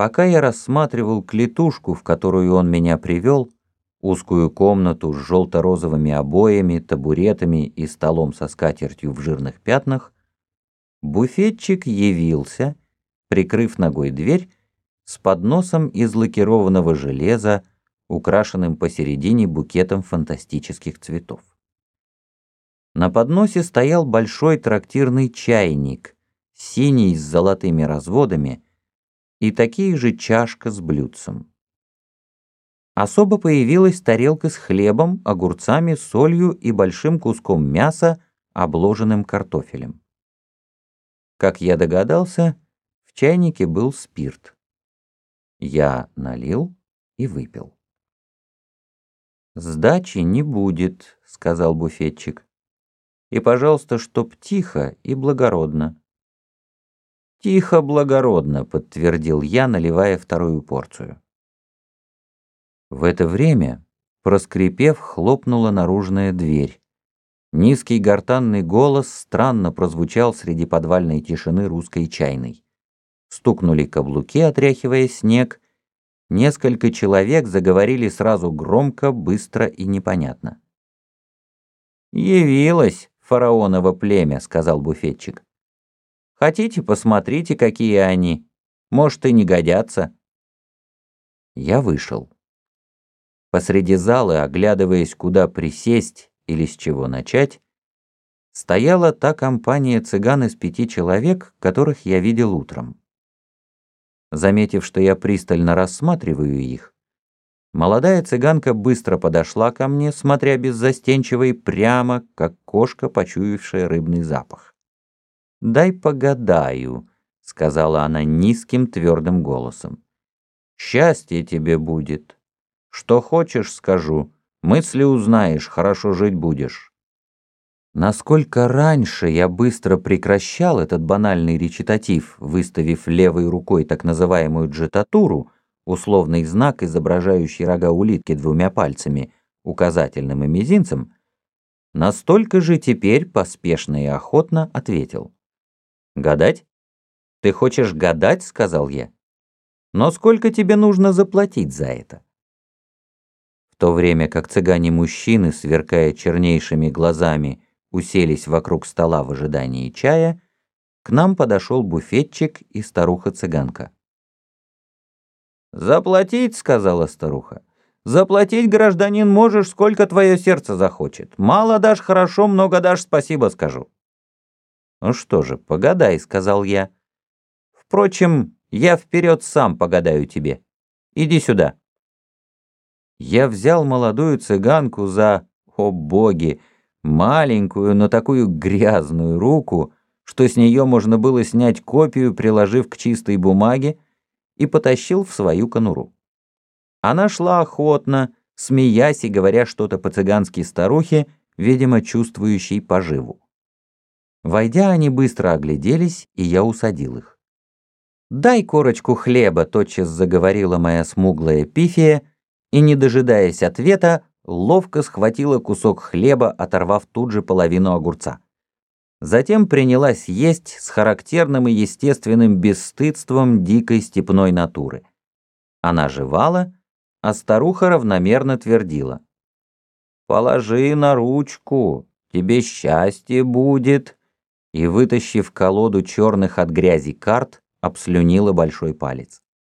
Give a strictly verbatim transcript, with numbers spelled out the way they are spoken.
Пока я рассматривал клетушку, в которую он меня привел, узкую комнату с желто-розовыми обоями, табуретами и столом со скатертью в жирных пятнах, буфетчик явился, прикрыв ногой дверь, с подносом из лакированного железа, украшенным посередине букетом фантастических цветов. На подносе стоял большой трактирный чайник, синий с золотыми разводами, и такие же чашка с блюдцем. Особо появилась тарелка с хлебом, огурцами, солью и большим куском мяса, обложенным картофелем. Как я догадался, в чайнике был спирт. Я налил и выпил. «Сдачи не будет», — сказал буфетчик. «И, пожалуйста, чтоб тихо и благородно». «Тихо, благородно», — подтвердил я, наливая вторую порцию. В это время, проскрипев, хлопнула наружная дверь. Низкий гортанный голос странно прозвучал среди подвальной тишины русской чайной. Стукнули каблуки, отряхивая снег. Несколько человек заговорили сразу громко, быстро и непонятно. «Явилось фараоново племя», — сказал буфетчик. «Хотите, посмотрите, какие они. Может, и не годятся». Я вышел. Посреди зала, оглядываясь, куда присесть или с чего начать, стояла та компания цыган из пяти человек, которых я видел утром. Заметив, что я пристально рассматриваю их, молодая цыганка быстро подошла ко мне, смотря беззастенчиво и прямо, как кошка, почуявшая рыбный запах. «Дай погадаю», — сказала она низким твердым голосом. «Счастье тебе будет. Что хочешь, скажу. Мысли узнаешь, хорошо жить будешь». Насколько раньше я быстро прекращал этот банальный речитатив, выставив левой рукой так называемую джетатуру, условный знак, изображающий рога улитки двумя пальцами, указательным и мизинцем, настолько же теперь поспешно и охотно ответил. «Гадать? Ты хочешь гадать?» — сказал я. «Но сколько тебе нужно заплатить за это?» В то время как цыгане-мужчины, сверкая чернейшими глазами, уселись вокруг стола в ожидании чая, к нам подошел буфетчик и старуха-цыганка. «Заплатить, — сказала старуха, — заплатить, гражданин, можешь, сколько твое сердце захочет. Мало дашь — хорошо, много дашь — спасибо скажу». «Ну что же, погадай, — сказал я. Впрочем, я вперед сам погадаю тебе. Иди сюда». Я взял молодую цыганку за, о боги, маленькую, но такую грязную руку, что с нее можно было снять копию, приложив к чистой бумаге, и потащил в свою конуру. Она шла охотно, смеясь и говоря что-то по-цыгански старухе, видимо, чувствующей поживу. Войдя, они быстро огляделись, и я усадил их. «Дай корочку хлеба», — тотчас заговорила моя смуглая пифия, и, не дожидаясь ответа, ловко схватила кусок хлеба, оторвав тут же половину огурца. Затем принялась есть с характерным и естественным бесстыдством дикой степной натуры. Она жевала, а старуха равномерно твердила: «Положи на ручку, тебе счастье будет», и, вытащив колоду черных от грязи карт, обслюнила большой палец.